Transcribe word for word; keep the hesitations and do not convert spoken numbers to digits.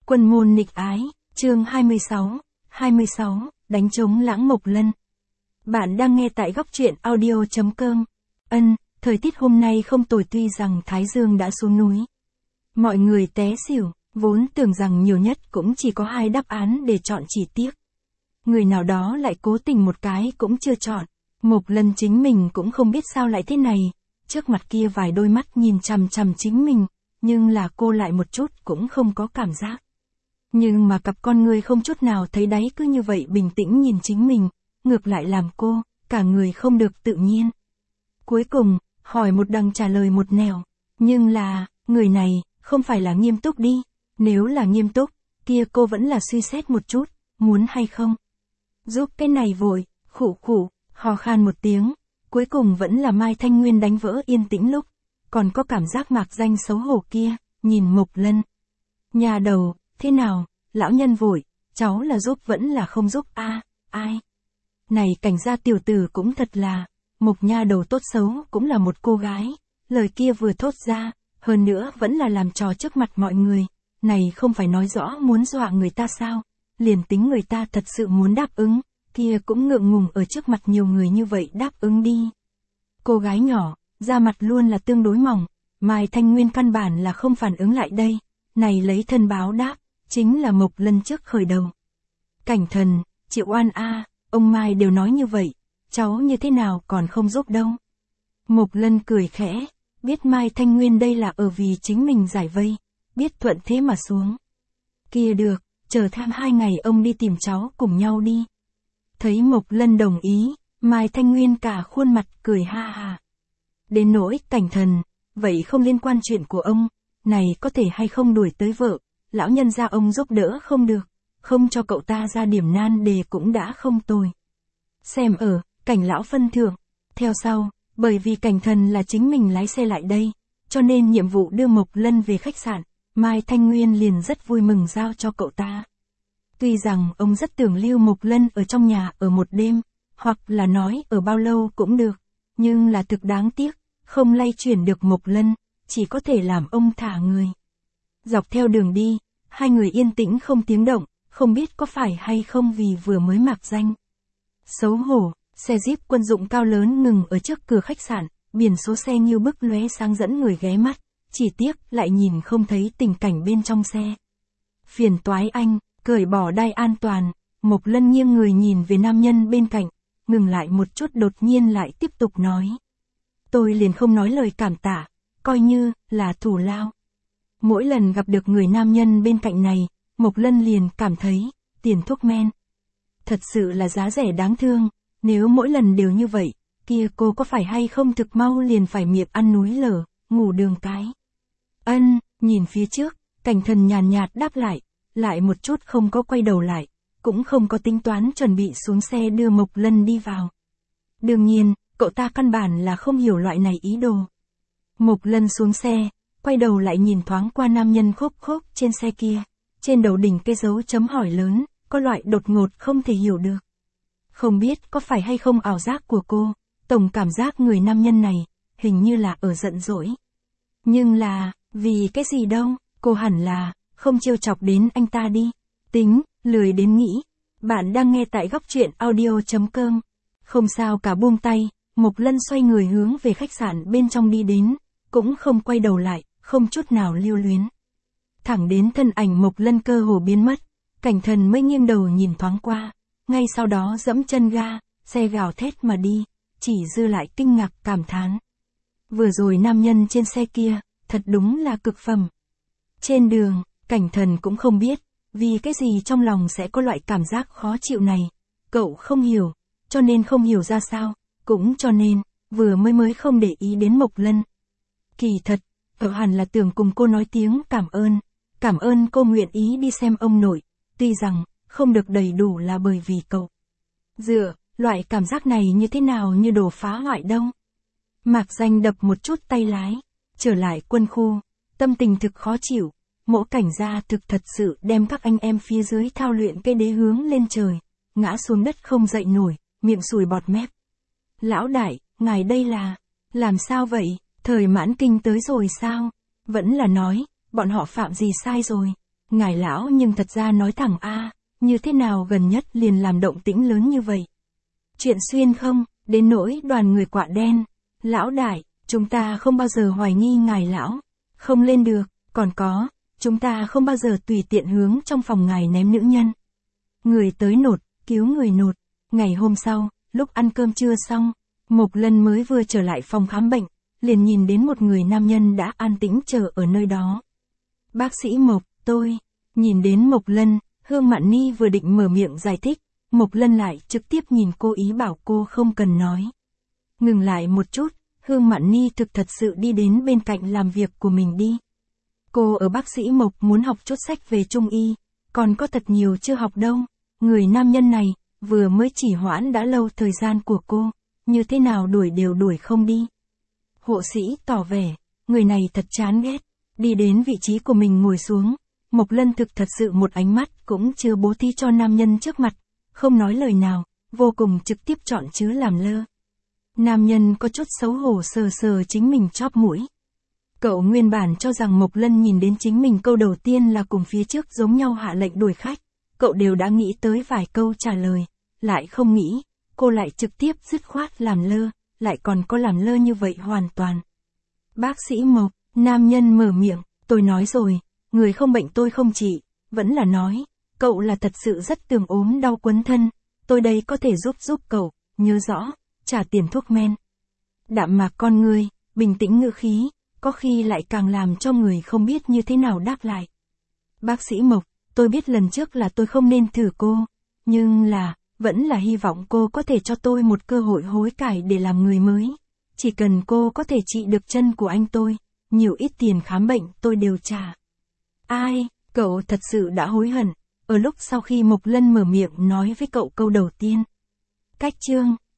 Quân môn nghịch ái, chương hai mươi sáu, hai mươi sáu, đánh trống lãng Mộc Lân. Bạn đang nghe tại góc truyện audio chấm com. Ân, thời tiết hôm nay không tồi tuy rằng Thái Dương đã xuống núi. Mọi người té xỉu, vốn tưởng rằng nhiều nhất cũng chỉ có hai đáp án để chọn chỉ tiếc. Người nào đó lại cố tình một cái cũng chưa chọn. Mộc Lân chính mình cũng không biết sao lại thế này. Trước mặt kia vài đôi mắt nhìn chằm chằm chính mình, nhưng là cô lại một chút cũng không có cảm giác. Nhưng mà cặp con người không chút nào thấy đáy cứ như vậy bình tĩnh nhìn chính mình, ngược lại làm cô, cả người không được tự nhiên. Cuối cùng, hỏi một đằng trả lời một nẻo, nhưng là, người này, không phải là nghiêm túc đi, nếu là nghiêm túc, kia cô vẫn là suy xét một chút, muốn hay không. Giúp cái này vội, khụ khụ, hò khan một tiếng, cuối cùng vẫn là Mai Thanh Nguyên đánh vỡ yên tĩnh lúc, còn có cảm giác mạc danh xấu hổ kia, nhìn Mộc Lân. Nhà đầu, thế nào, lão nhân vội, cháu là giúp vẫn là không giúp a à, ai. Này cảnh gia tiểu tử cũng thật là, Mộc nha đầu tốt xấu cũng là một cô gái, lời kia vừa thốt ra, hơn nữa vẫn là làm trò trước mặt mọi người, này không phải nói rõ muốn dọa người ta sao, liền tính người ta thật sự muốn đáp ứng, kia cũng ngượng ngùng ở trước mặt nhiều người như vậy đáp ứng đi. Cô gái nhỏ, da mặt luôn là tương đối mỏng, Mai Thanh Nguyên căn bản là không phản ứng lại đây, này lấy thân báo đáp, chính là Mộc Lân trước khởi đầu. Cảnh thần, chị oan a, ông Mai đều nói như vậy, cháu như thế nào còn không giúp đâu. Mộc Lân cười khẽ, biết Mai Thanh Nguyên đây là ở vì chính mình giải vây, biết thuận thế mà xuống. Kia được, chờ tham hai ngày ông đi tìm cháu cùng nhau đi. Thấy Mộc Lân đồng ý, Mai Thanh Nguyên cả khuôn mặt cười ha ha. Đến nỗi cảnh thần, vậy không liên quan chuyện của ông, này có thể hay không đuổi tới vợ, lão nhân gia ông giúp đỡ không được, không cho cậu ta ra điểm nan đề cũng đã không tồi. Xem ở, cảnh lão phân thưởng, theo sau, bởi vì cảnh thần là chính mình lái xe lại đây, cho nên nhiệm vụ đưa Mộc Lân về khách sạn, Mai Thanh Nguyên liền rất vui mừng giao cho cậu ta. Tuy rằng ông rất tưởng lưu Mộc Lân ở trong nhà ở một đêm, hoặc là nói ở bao lâu cũng được, nhưng là thực đáng tiếc, không lay chuyển được Mộc Lân, chỉ có thể làm ông thả người. Dọc theo đường đi, hai người yên tĩnh không tiếng động, không biết có phải hay không vì vừa mới mạc danh. Xấu hổ, xe Jeep quân dụng cao lớn ngừng ở trước cửa khách sạn, biển số xe như bức lóe sáng dẫn người ghé mắt, chỉ tiếc lại nhìn không thấy tình cảnh bên trong xe. Phiền toái anh, cởi bỏ đai an toàn, Mộc Lân nghiêng người nhìn về nam nhân bên cạnh, ngừng lại một chút đột nhiên lại tiếp tục nói. Tôi liền không nói lời cảm tạ, coi như là thù lao. Mỗi lần gặp được người nam nhân bên cạnh này, Mộc Lân liền cảm thấy, tiền thuốc men. Thật sự là giá rẻ đáng thương, nếu mỗi lần đều như vậy, kia cô có phải hay không thực mau liền phải miệng ăn núi lở, ngủ đường cái. Ân, nhìn phía trước, cảnh thần nhàn nhạt đáp lại, lại một chút không có quay đầu lại, cũng không có tính toán chuẩn bị xuống xe đưa Mộc Lân đi vào. Đương nhiên, cậu ta căn bản là không hiểu loại này ý đồ. Mộc Lân xuống xe, quay đầu lại nhìn thoáng qua nam nhân khốp khốp trên xe kia, trên đầu đỉnh cái dấu chấm hỏi lớn, có loại đột ngột không thể hiểu được. Không biết có phải hay không ảo giác của cô, tổng cảm giác người nam nhân này, hình như là ở giận dỗi. Nhưng là, vì cái gì đâu, cô hẳn là, không trêu chọc đến anh ta đi. Tính, lười đến nghĩ. Bạn đang nghe tại góc truyện audio chấm com. Không sao cả buông tay, Mộc Lân xoay người hướng về khách sạn bên trong đi đến, cũng không quay đầu lại, không chút nào lưu luyến. Thẳng đến thân ảnh Mộc Lân cơ hồ biến mất, cảnh thần mới nghiêng đầu nhìn thoáng qua, ngay sau đó giẫm chân ga, xe gào thét mà đi, chỉ dư lại kinh ngạc cảm thán. Vừa rồi nam nhân trên xe kia, thật đúng là cực phẩm. Trên đường, cảnh thần cũng không biết, vì cái gì trong lòng sẽ có loại cảm giác khó chịu này, cậu không hiểu, cho nên không hiểu ra sao, cũng cho nên, vừa mới mới không để ý đến Mộc Lân. Kỳ thật, cậu hẳn là tưởng cùng cô nói tiếng cảm ơn, cảm ơn cô nguyện ý đi xem ông nội, tuy rằng, không được đầy đủ là bởi vì cậu. Dựa, loại cảm giác này như thế nào như đồ phá hoại đâu. Mạc danh đập một chút tay lái, trở lại quân khu, tâm tình thực khó chịu, Mỗ cảnh gia thực thật sự đem các anh em phía dưới thao luyện cây đế hướng lên trời, ngã xuống đất không dậy nổi, miệng sùi bọt mép. Lão đại, ngài đây là, làm sao vậy, thời mãn kinh tới rồi sao? Vẫn là nói, bọn họ phạm gì sai rồi? ngài lão nhưng thật ra nói thẳng a, như thế nào gần nhất liền làm động tĩnh lớn như vậy. Chuyện xuyên không, đến nỗi đoàn người quạ đen. Lão đại, chúng ta không bao giờ hoài nghi ngài lão. Không lên được, còn có, chúng ta không bao giờ tùy tiện hướng trong phòng ngài ném nữ nhân. Người tới nột, cứu người nột. Ngày hôm sau, lúc ăn cơm trưa xong, Mộc Lân mới vừa trở lại phòng khám bệnh, liền nhìn đến một người nam nhân đã an tĩnh chờ ở nơi đó. Bác sĩ Mộc, tôi, nhìn đến Mộc Lân, Hương Mạn Ni vừa định mở miệng giải thích, Mộc Lân lại trực tiếp nhìn cô ý bảo cô không cần nói. Ngừng lại một chút, Hương Mạn Ni thực thật sự đi đến bên cạnh làm việc của mình đi. Cô ở bác sĩ Mộc muốn học chút sách về Trung Y, còn có thật nhiều chưa học đâu. Người nam nhân này, vừa mới chỉ hoãn đã lâu thời gian của cô, như thế nào đuổi đều đuổi không đi. Hộ sĩ tỏ vẻ, người này thật chán ghét, đi đến vị trí của mình ngồi xuống. Mộc Lân thực thật sự một ánh mắt cũng chưa bố thí cho nam nhân trước mặt, không nói lời nào, vô cùng trực tiếp chọn chữ làm lơ. Nam nhân có chút xấu hổ sờ sờ chính mình chóp mũi. Cậu nguyên bản cho rằng Mộc Lân nhìn đến chính mình câu đầu tiên là cùng phía trước giống nhau hạ lệnh đuổi khách, cậu đều đã nghĩ tới vài câu trả lời, lại không nghĩ, cô lại trực tiếp dứt khoát làm lơ, lại còn có làm lơ như vậy hoàn toàn. Bác sĩ Mộc, nam nhân mở miệng, tôi nói rồi, người không bệnh tôi không trị, vẫn là nói, cậu là thật sự rất tường ốm đau quấn thân, tôi đây có thể giúp giúp cậu, nhớ rõ, trả tiền thuốc men. Đạm mạc con người, bình tĩnh ngữ khí, có khi lại càng làm cho người không biết như thế nào đáp lại. Bác sĩ Mộc, tôi biết lần trước là tôi không nên thử cô, nhưng là, vẫn là hy vọng cô có thể cho tôi một cơ hội hối cải để làm người mới. Chỉ cần cô có thể trị được chân của anh tôi, nhiều ít tiền khám bệnh tôi đều trả. Ai, cậu thật sự đã hối hận, ở lúc sau khi Mộc Lân mở miệng nói với cậu câu đầu tiên. Cách chương